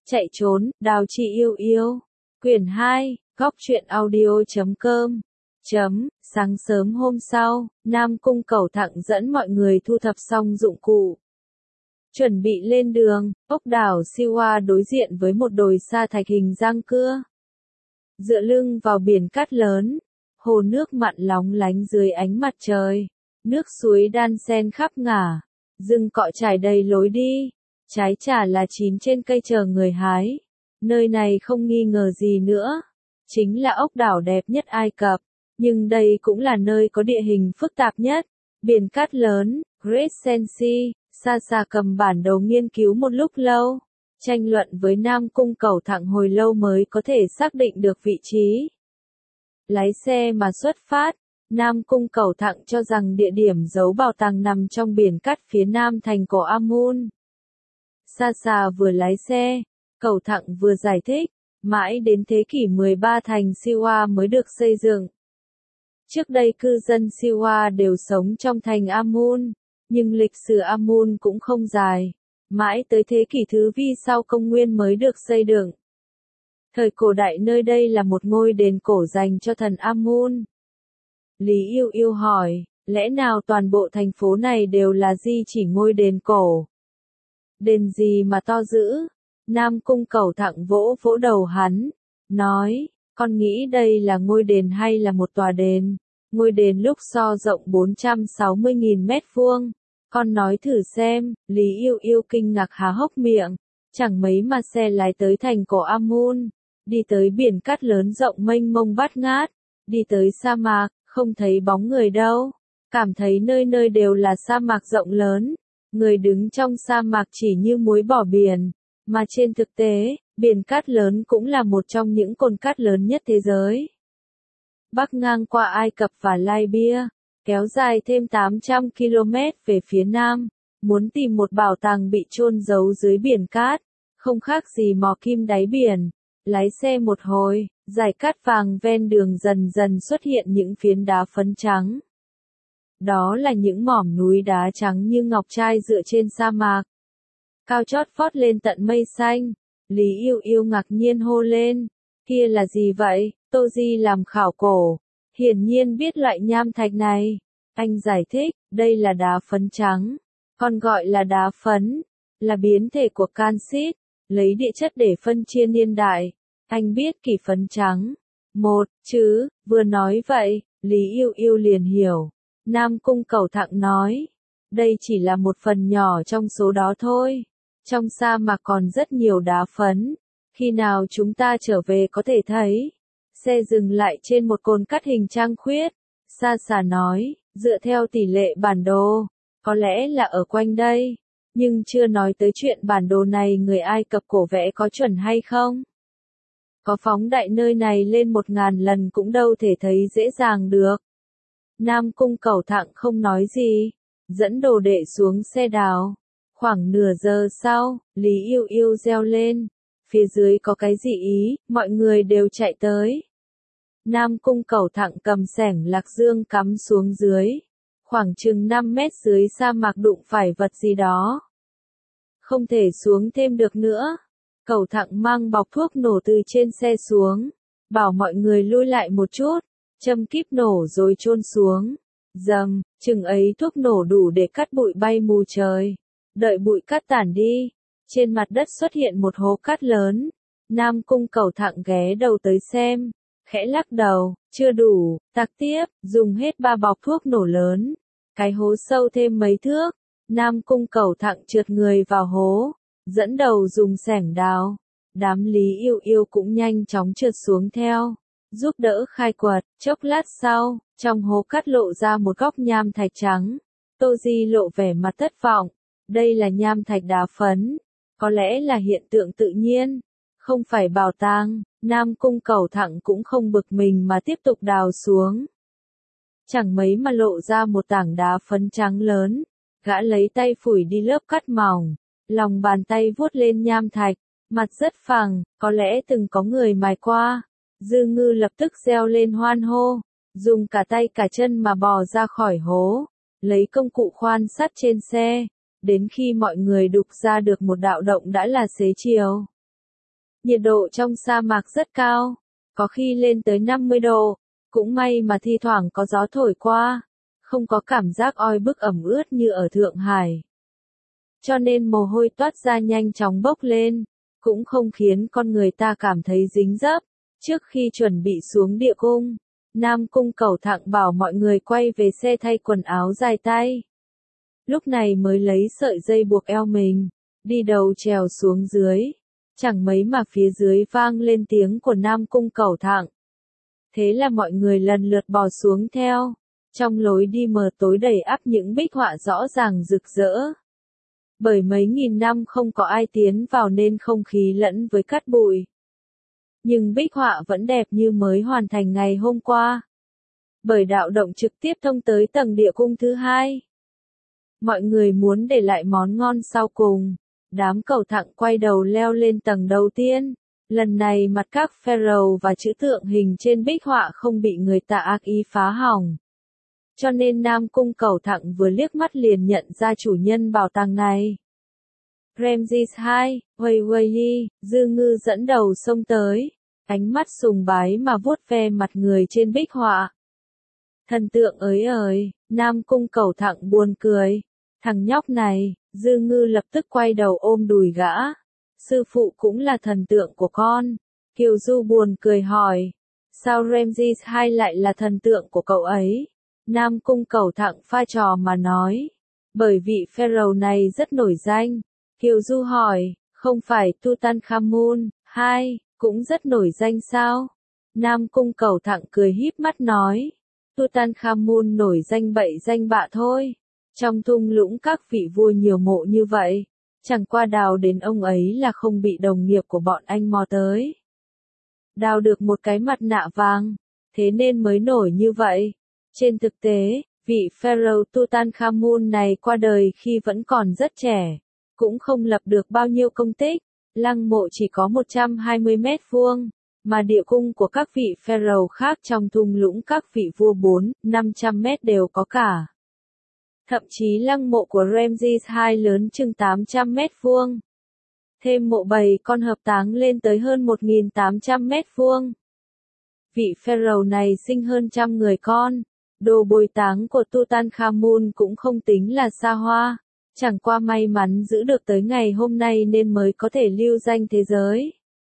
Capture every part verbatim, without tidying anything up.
Chạy trốn, Đào Chị Yêu Yêu. Quyển hai, góc truyện audio chấm com. Chấm, sáng sớm hôm sau, Nam Cung Cẩu Thặng dẫn mọi người thu thập xong dụng cụ. Chuẩn bị lên đường, ốc đảo Siwa đối diện với một đồi sa thạch hình răng cưa. Dựa lưng vào biển cát lớn, hồ nước mặn lóng lánh dưới ánh mặt trời. Nước suối đan xen khắp ngả, rừng cọ trải đầy lối đi. Trái trà là chín trên cây chờ người hái. Nơi này không nghi ngờ gì nữa, chính là ốc đảo đẹp nhất Ai Cập. Nhưng đây cũng là nơi có địa hình phức tạp nhất. Biển cát lớn, Great Sand Sea. Sa Sa cầm bản đồ nghiên cứu một lúc lâu, tranh luận với Nam Cung Cẩu Thặng hồi lâu mới có thể xác định được vị trí. Lái xe mà xuất phát, Nam Cung Cẩu Thặng cho rằng địa điểm giấu bảo tàng nằm trong biển cát phía nam thành cổ Amun. Sa Sa vừa lái xe, Cẩu Thặng vừa giải thích, mãi đến thế kỷ mười ba thành Siwa mới được xây dựng. Trước đây cư dân Siwa đều sống trong thành Amun. Nhưng lịch sử Amun cũng không dài, mãi tới thế kỷ thứ vi sau công nguyên mới được xây dựng. Thời cổ đại nơi đây là một ngôi đền cổ dành cho thần Amun. Lý Yêu Yêu hỏi, lẽ nào toàn bộ thành phố này đều là di chỉ ngôi đền cổ? Đền gì mà to dữ? Nam Cung Cẩu Thặng vỗ vỗ đầu hắn, nói, con nghĩ đây là ngôi đền hay là một tòa đền? Ngôi đền lúc so rộng bốn trăm sáu mươi nghìn mét vuông. Con nói thử xem, Lý Yêu Yêu kinh ngạc há hốc miệng. Chẳng mấy mà xe lái tới thành cổ Amun, đi tới biển cát lớn rộng mênh mông bát ngát, đi tới sa mạc, không thấy bóng người đâu. Cảm thấy nơi nơi đều là sa mạc rộng lớn, người đứng trong sa mạc chỉ như muối bỏ biển. Mà trên thực tế, biển cát lớn cũng là một trong những cồn cát lớn nhất thế giới. Bắc ngang qua Ai Cập và Libya, kéo dài thêm tám trăm ki lô mét về phía nam, muốn tìm một bảo tàng bị chôn giấu dưới biển cát, không khác gì mò kim đáy biển. Lái xe một hồi, dải cát vàng ven đường dần dần xuất hiện những phiến đá phấn trắng. Đó là những mỏm núi đá trắng như ngọc trai dựa trên sa mạc. Cao chót vót lên tận mây xanh, Lý Yêu Yêu ngạc nhiên hô lên, kia là gì vậy? Tô Di làm khảo cổ, hiển nhiên biết loại nham thạch này. Anh giải thích, đây là đá phấn trắng, còn gọi là đá phấn, là biến thể của canxit, lấy địa chất để phân chia niên đại. Anh biết kỷ phấn trắng. Một, chứ, vừa nói vậy, Lý Yêu Yêu liền hiểu. Nam Cung Cẩu Thặng nói, đây chỉ là một phần nhỏ trong số đó thôi. Trong sa mạc còn rất nhiều đá phấn, khi nào chúng ta trở về có thể thấy. Xe dừng lại trên một cồn cát hình trăng khuyết. Sa Sa nói, dựa theo tỷ lệ bản đồ, có lẽ là ở quanh đây. Nhưng chưa nói tới chuyện bản đồ này người Ai Cập cổ vẽ có chuẩn hay không. Có phóng đại nơi này lên một ngàn lần cũng đâu thể thấy dễ dàng được. Nam Cung Cẩu Thặng không nói gì, dẫn đồ đệ xuống xe đào. Khoảng nửa giờ sau, Lý Yêu Yêu reo lên. Phía dưới có cái gì ý, mọi người đều chạy tới. Nam Cung Cẩu Thặng cầm xẻng lạc dương cắm xuống dưới. Khoảng chừng năm mét dưới sa mạc đụng phải vật gì đó. Không thể xuống thêm được nữa. Cẩu Thặng mang bọc thuốc nổ từ trên xe xuống. Bảo mọi người lui lại một chút. Châm kíp nổ rồi chôn xuống. Dầm, chừng ấy thuốc nổ đủ để cắt bụi bay mù trời. Đợi bụi cát tản đi. Trên mặt đất xuất hiện một hố cát lớn. Nam Cung Cẩu Thặng ghé đầu tới xem. Khẽ lắc đầu, chưa đủ, tạc tiếp, dùng hết ba bọc thuốc nổ lớn. Cái hố sâu thêm mấy thước. Nam Cung Cẩu Thặng trượt người vào hố. Dẫn đầu dùng xẻng đào. Đám Lý Yêu Yêu cũng nhanh chóng trượt xuống theo. Giúp đỡ khai quật, chốc lát sau, trong hố cát lộ ra một góc nham thạch trắng. Tô Di lộ vẻ mặt thất vọng. Đây là nham thạch đá phấn. Có lẽ là hiện tượng tự nhiên. Không phải bảo tàng. Nam Cung Cẩu Thặng cũng không bực mình mà tiếp tục đào xuống. Chẳng mấy mà lộ ra một tảng đá phấn trắng lớn. Gã lấy tay phủi đi lớp cát mỏng. Lòng bàn tay vuốt lên nham thạch. Mặt rất phẳng, có lẽ từng có người mài qua. Dư Ngư lập tức reo lên hoan hô. Dùng cả tay cả chân mà bò ra khỏi hố. Lấy công cụ khoan sắt trên xe. Đến khi mọi người đục ra được một đạo động đã là xế chiều. Nhiệt độ trong sa mạc rất cao, có khi lên tới năm mươi độ, cũng may mà thi thoảng có gió thổi qua, không có cảm giác oi bức ẩm ướt như ở Thượng Hải. Cho nên mồ hôi toát ra nhanh chóng bốc lên, cũng không khiến con người ta cảm thấy dính dấp. Trước khi chuẩn bị xuống địa cung, Nam Cung Cẩu Thặng bảo mọi người quay về xe thay quần áo dài tay. Lúc này mới lấy sợi dây buộc eo mình, đi đầu trèo xuống dưới. Chẳng mấy mà phía dưới vang lên tiếng của Nam Cung Cẩu Thặng. Thế là mọi người lần lượt bò xuống theo. Trong lối đi mờ tối đầy ắp những bích họa rõ ràng rực rỡ. Bởi mấy nghìn năm không có ai tiến vào nên không khí lẫn với cát bụi. Nhưng bích họa vẫn đẹp như mới hoàn thành ngày hôm qua. Bởi đạo động trực tiếp thông tới tầng địa cung thứ hai. Mọi người muốn để lại món ngon sau cùng. Đám Cẩu Thặng quay đầu leo lên tầng đầu tiên. Lần này mặt các pharaoh và chữ tượng hình trên bích họa không bị người ta ác ý phá hỏng. Cho nên Nam Cung Cẩu Thặng vừa liếc mắt liền nhận ra chủ nhân bảo tàng này. Ramses hai, Huây Huây Yi, Dư Ngư dẫn đầu xông tới, ánh mắt sùng bái mà vuốt ve mặt người trên bích họa. Thần tượng ới ơi, Nam Cung Cẩu Thặng buồn cười. Thằng nhóc này, Dư Ngư lập tức quay đầu ôm đùi gã. Sư phụ cũng là thần tượng của con. Kiều Du buồn cười hỏi. Sao Ramses hai lại là thần tượng của cậu ấy? Nam Cung Cẩu Thặng pha trò mà nói. Bởi vị pharaoh này rất nổi danh. Kiều Du hỏi, không phải Tutankhamun, hai, cũng rất nổi danh sao? Nam Cung Cẩu Thặng cười híp mắt nói. Tutankhamun nổi danh bậy danh bạ thôi. Trong thung lũng các vị vua nhiều mộ như vậy. Chẳng qua đào đến ông ấy là không bị đồng nghiệp của bọn anh mò tới. Đào được một cái mặt nạ vàng. Thế nên mới nổi như vậy. Trên thực tế, vị pharaoh Tutankhamun này qua đời khi vẫn còn rất trẻ. Cũng không lập được bao nhiêu công tích. Lăng mộ chỉ có một trăm hai mươi mét vuông. Mà địa cung của các vị pharaoh khác trong thung lũng các vị vua bốn, năm trăm mét đều có cả. Thậm chí lăng mộ của Ramses hai lớn chừng tám trăm mét vuông. Thêm mộ bầy con hợp táng lên tới hơn một nghìn tám trăm mét vuông. Vị pharaoh này sinh hơn trăm người con. Đồ bồi táng của Tutankhamun cũng không tính là xa hoa. Chẳng qua may mắn giữ được tới ngày hôm nay nên mới có thể lưu danh thế giới.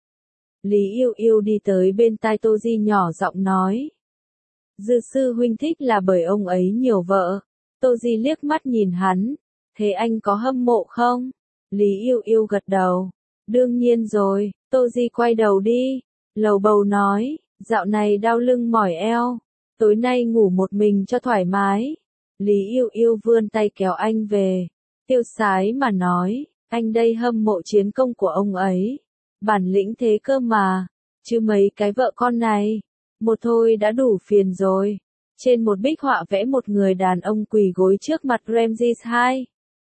Lý Yêu Yêu đi tới bên tai Tô Di nhỏ giọng nói. Dư sư huynh thích là bởi ông ấy nhiều vợ. Tô Di liếc mắt nhìn hắn. Thế anh có hâm mộ không? Lý Yêu Yêu gật đầu. Đương nhiên rồi. Tô Di quay đầu đi. Lầu bầu nói. Dạo này đau lưng mỏi eo. Tối nay ngủ một mình cho thoải mái. Lý Yêu Yêu vươn tay kéo anh về. Tiêu sái mà nói. Anh đây hâm mộ chiến công của ông ấy. Bản lĩnh thế cơ mà. Chứ mấy cái vợ con này. Một thôi đã đủ phiền rồi. Trên một bích họa vẽ một người đàn ông quỳ gối trước mặt Ramses hai.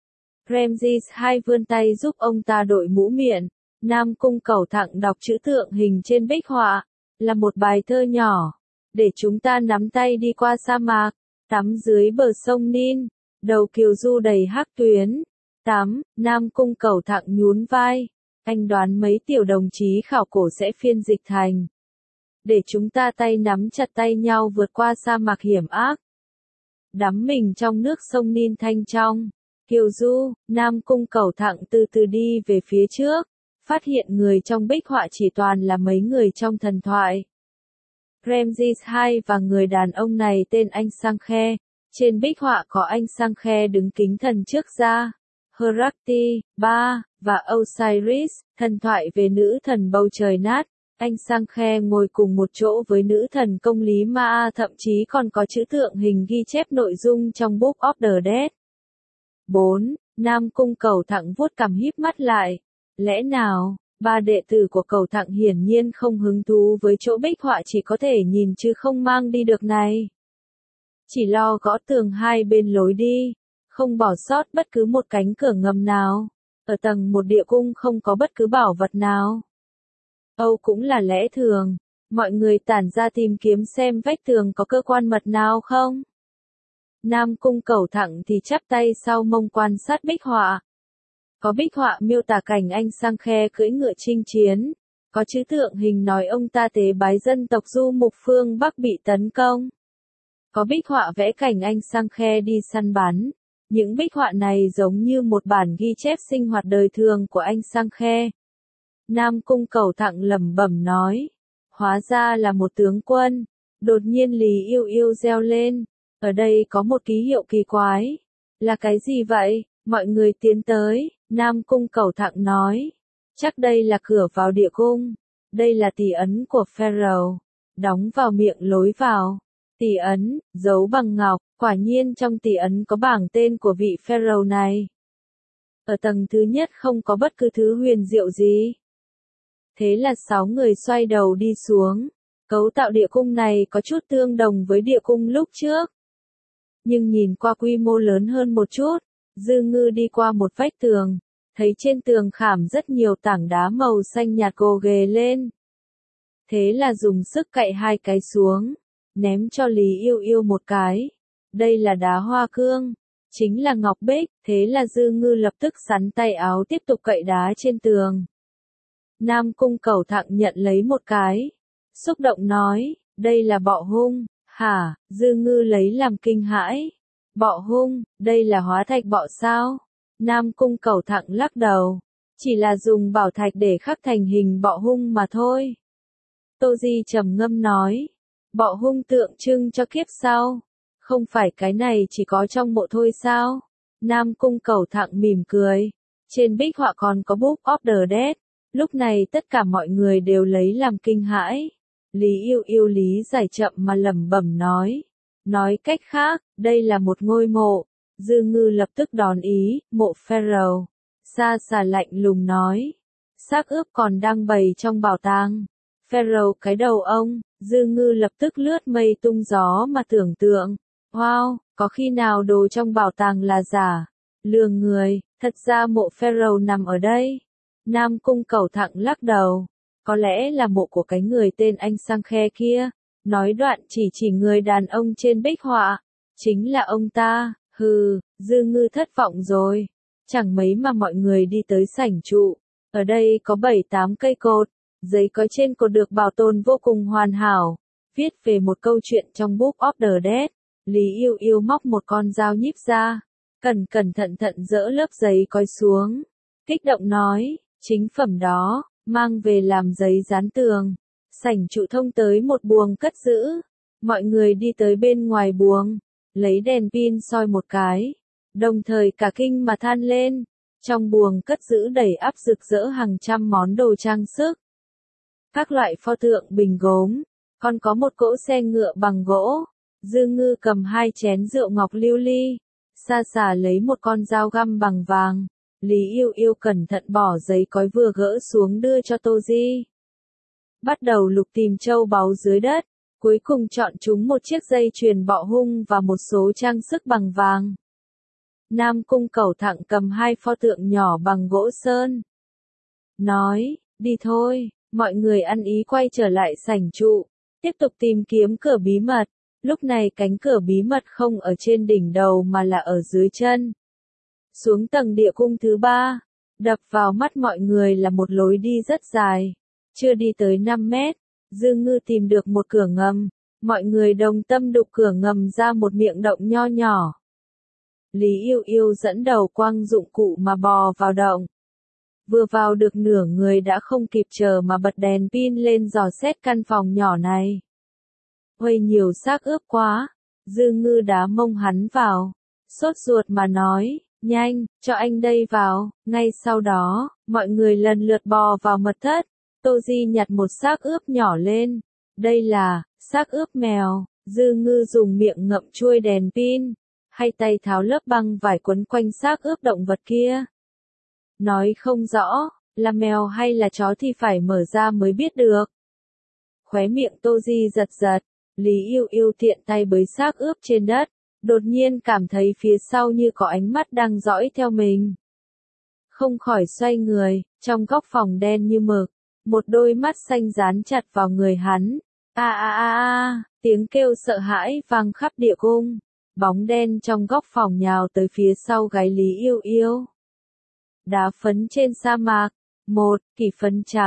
Ramses hai vươn tay giúp ông ta đội mũ miệng. Nam Cung Cẩu Thặng đọc chữ tượng hình trên bích họa. Là một bài thơ nhỏ. Để chúng ta nắm tay đi qua sa mạc. Tắm dưới bờ sông Nin. Đầu Kiều Du đầy hắc tuyến. Tắm, Nam Cung Cẩu Thặng nhún vai. Anh đoán mấy tiểu đồng chí khảo cổ sẽ phiên dịch thành. Để chúng ta tay nắm chặt tay nhau vượt qua sa mạc hiểm ác. Đắm mình trong nước sông Nin thanh trong. Kiều Du, Nam Cung Cẩu Thặng từ từ đi về phía trước. Phát hiện người trong bích họa chỉ toàn là mấy người trong thần thoại. Ramses hai và người đàn ông này tên anh Sankhe. Trên bích họa có anh Sankhe đứng kính thần trước ra. Herakti, Ba, và Osiris, thần thoại về nữ thần bầu trời nát. Anh Sankhe ngồi cùng một chỗ với nữ thần công lý Ma, thậm chí còn có chữ tượng hình ghi chép nội dung trong Book of the Dead. bốn. Nam Cung Cẩu Thặng vuốt cằm híp mắt lại. Lẽ nào, ba đệ tử của Cẩu Thặng hiển nhiên không hứng thú với chỗ bích họa chỉ có thể nhìn chứ không mang đi được này. Chỉ lo gõ tường hai bên lối đi, không bỏ sót bất cứ một cánh cửa ngầm nào. Ở tầng một địa cung không có bất cứ bảo vật nào. Âu cũng là lẽ thường. Mọi người tản ra tìm kiếm xem vách tường có cơ quan mật nào không. Nam Cung Cẩu Thặng thì chắp tay sau mông quan sát bích họa. Có bích họa miêu tả cảnh anh Sankhe cưỡi ngựa chinh chiến. Có chữ tượng hình nói ông ta tế bái dân tộc du mục phương Bắc bị tấn công. Có bích họa vẽ cảnh anh sang khe đi săn bắn. Những bích họa này giống như một bản ghi chép sinh hoạt đời thường của anh sang khe. Nam Cung Cẩu Thặng lẩm bẩm nói. Hóa ra là một tướng quân. Đột nhiên Lý Yêu Yêu reo lên. Ở đây có một ký hiệu kỳ quái. Là cái gì vậy? Mọi người tiến tới. Nam Cung Cẩu Thặng nói. Chắc đây là cửa vào địa cung. Đây là tỷ ấn của Pharaoh. Đóng vào miệng lối vào. Tỷ ấn, giấu bằng ngọc. Quả nhiên trong tỷ ấn có bảng tên của vị Pharaoh này. Ở tầng thứ nhất không có bất cứ thứ huyền diệu gì. Thế là sáu người xoay đầu đi xuống. Cấu tạo địa cung này có chút tương đồng với địa cung lúc trước. Nhưng nhìn qua quy mô lớn hơn một chút. Dư Ngư đi qua một vách tường. Thấy trên tường khảm rất nhiều tảng đá màu xanh nhạt gồ ghề lên. Thế là dùng sức cạy hai cái xuống. Ném cho Lý Yêu Yêu một cái. Đây là đá hoa cương. Chính là ngọc bích. Thế là Dư Ngư lập tức sắn tay áo tiếp tục cạy đá trên tường. Nam Cung Cẩu Thặng nhận lấy một cái. Xúc động nói. Đây là bọ hung. Hả? Dư Ngư lấy làm kinh hãi. Bọ hung, đây là hóa thạch bọ sao? Nam Cung Cẩu Thặng lắc đầu. Chỉ là dùng bảo thạch để khắc thành hình bọ hung mà thôi. Tô Di trầm ngâm nói. Bọ hung tượng trưng cho kiếp sau. Không phải cái này chỉ có trong mộ thôi sao? Nam Cung Cẩu Thặng mỉm cười. Trên bích họa còn có Book of the Dead. Lúc này tất cả mọi người đều lấy làm kinh hãi. Lý Yêu Yêu lý giải chậm mà lẩm bẩm nói. Nói cách khác, đây là một ngôi mộ. Dư Ngư lập tức đón ý, mộ Pharaoh. Sa Xà lạnh lùng nói. Xác ướp còn đang bày trong bảo tàng. Pharaoh cái đầu ông. Dư Ngư lập tức lướt mây tung gió mà tưởng tượng. Wow, có khi nào đồ trong bảo tàng là giả? Lừa người, thật ra mộ Pharaoh nằm ở đây. Nam Cung Cẩu Thặng lắc đầu. Có lẽ là mộ của cái người tên anh sang khe kia. Nói đoạn chỉ chỉ người đàn ông trên bích họa. Chính là ông ta. Hừ, Dư Ngư thất vọng rồi. Chẳng mấy mà mọi người đi tới sảnh trụ. Ở đây có bảy tám cây cột. Giấy có trên cột được bảo tồn vô cùng hoàn hảo. Viết về một câu chuyện trong Book of the Dead. Lý Yêu Yêu móc một con dao nhíp ra. Cẩn cẩn thận thận dỡ lớp giấy cói xuống. Kích động nói, chính phẩm đó, mang về làm giấy dán tường. Sảnh trụ thông tới một buồng cất giữ. Mọi người đi tới bên ngoài buồng. Lấy đèn pin soi một cái. Đồng thời cả kinh mà than lên. Trong buồng cất giữ đầy ắp rực rỡ hàng trăm món đồ trang sức. Các loại pho tượng bình gốm. Còn có một cỗ xe ngựa bằng gỗ. Dư Ngư cầm hai chén rượu ngọc lưu ly. Sa Xà lấy một con dao găm bằng vàng. Lý Yêu Yêu cẩn thận bỏ giấy cói vừa gỡ xuống đưa cho Tô Di. Bắt đầu lục tìm châu báu dưới đất. Cuối cùng chọn chúng một chiếc dây chuyền bọ hung và một số trang sức bằng vàng. Nam Cung Cẩu Thặng cầm hai pho tượng nhỏ bằng gỗ sơn. Nói, đi thôi, mọi người ăn ý quay trở lại sảnh trụ. Tiếp tục tìm kiếm cửa bí mật. Lúc này cánh cửa bí mật không ở trên đỉnh đầu mà là ở dưới chân. Xuống tầng địa cung thứ ba. Đập vào mắt mọi người là một lối đi rất dài. Chưa đi tới năm mét. Dư Ngư tìm được một cửa ngầm. Mọi người đồng tâm đục cửa ngầm ra một miệng động nho nhỏ. Lý Yêu Yêu dẫn đầu quăng dụng cụ mà bò vào động. Vừa vào được nửa người đã không kịp chờ mà bật đèn pin lên dò xét căn phòng nhỏ này. Hơi nhiều xác ướp quá. Dư Ngư đá mông hắn vào. Sốt ruột mà nói, nhanh, cho anh đây vào. Ngay sau đó, mọi người lần lượt bò vào mật thất. Tô Di nhặt một xác ướp nhỏ lên. Đây là, xác ướp mèo. Dư Ngư dùng miệng ngậm chuôi đèn pin. Hay tay tháo lớp băng vải quấn quanh xác ướp động vật kia. Nói không rõ, là mèo hay là chó thì phải mở ra mới biết được. Khóe miệng Tô Di giật giật. Lý Yêu Yêu tiện tay bới xác ướp trên đất. Đột nhiên cảm thấy phía sau như có ánh mắt đang dõi theo mình. Không khỏi xoay người, trong góc phòng đen như mực. Một đôi mắt xanh dán chặt vào người hắn. A a a a, tiếng kêu sợ hãi vang khắp địa cung. Bóng đen trong góc phòng nhào tới phía sau gáy Lý Yêu Yêu. Đá phấn trên sa mạc. Một, kỷ phấn trắng.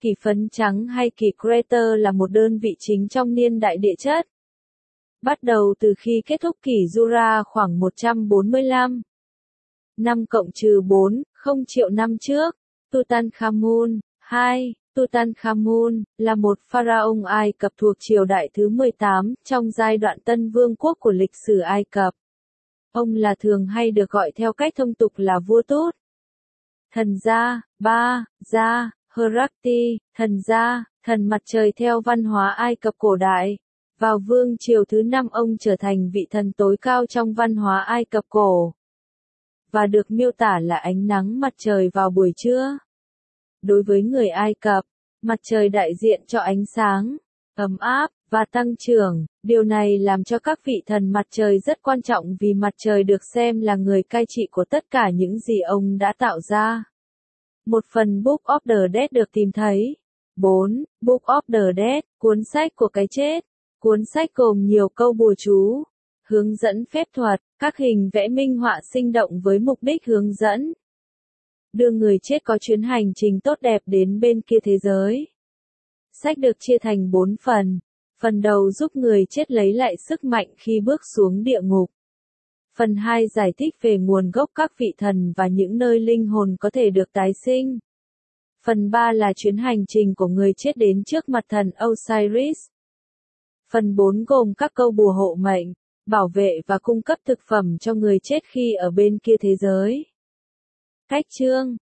Kỳ phấn trắng hay kỳ crater là một đơn vị chính trong niên đại địa chất. Bắt đầu từ khi kết thúc kỷ Jura khoảng một trăm bốn mươi lăm năm cộng trừ bốn, không triệu năm trước. Tutankhamun. hai. Tutankhamun là một pharaoh Ai Cập thuộc triều đại thứ mười tám trong giai đoạn Tân Vương quốc của lịch sử Ai Cập. Ông là thường hay được gọi theo cách thông tục là vua Tut. Thần Ra. ba. Ra. Herakti, thần Ra, thần mặt trời theo văn hóa Ai Cập cổ đại. Vào vương triều thứ năm ông trở thành vị thần tối cao trong văn hóa Ai Cập cổ. Và được miêu tả là ánh nắng mặt trời vào buổi trưa. Đối với người Ai Cập, mặt trời đại diện cho ánh sáng, ấm áp, và tăng trưởng. Điều này làm cho các vị thần mặt trời rất quan trọng vì mặt trời được xem là người cai trị của tất cả những gì ông đã tạo ra. Một phần Book of the Dead được tìm thấy. bốn. Book of the Dead, cuốn sách của cái chết. Cuốn sách gồm nhiều câu bùa chú, hướng dẫn phép thuật, các hình vẽ minh họa sinh động với mục đích hướng dẫn đưa người chết có chuyến hành trình tốt đẹp đến bên kia thế giới. Sách được chia thành bốn phần. Phần đầu giúp người chết lấy lại sức mạnh khi bước xuống địa ngục. Phần hai giải thích về nguồn gốc các vị thần và những nơi linh hồn có thể được tái sinh. Phần ba là chuyến hành trình của người chết đến trước mặt thần Osiris. Phần bốn gồm các câu bùa hộ mệnh, bảo vệ và cung cấp thực phẩm cho người chết khi ở bên kia thế giới. Cách chương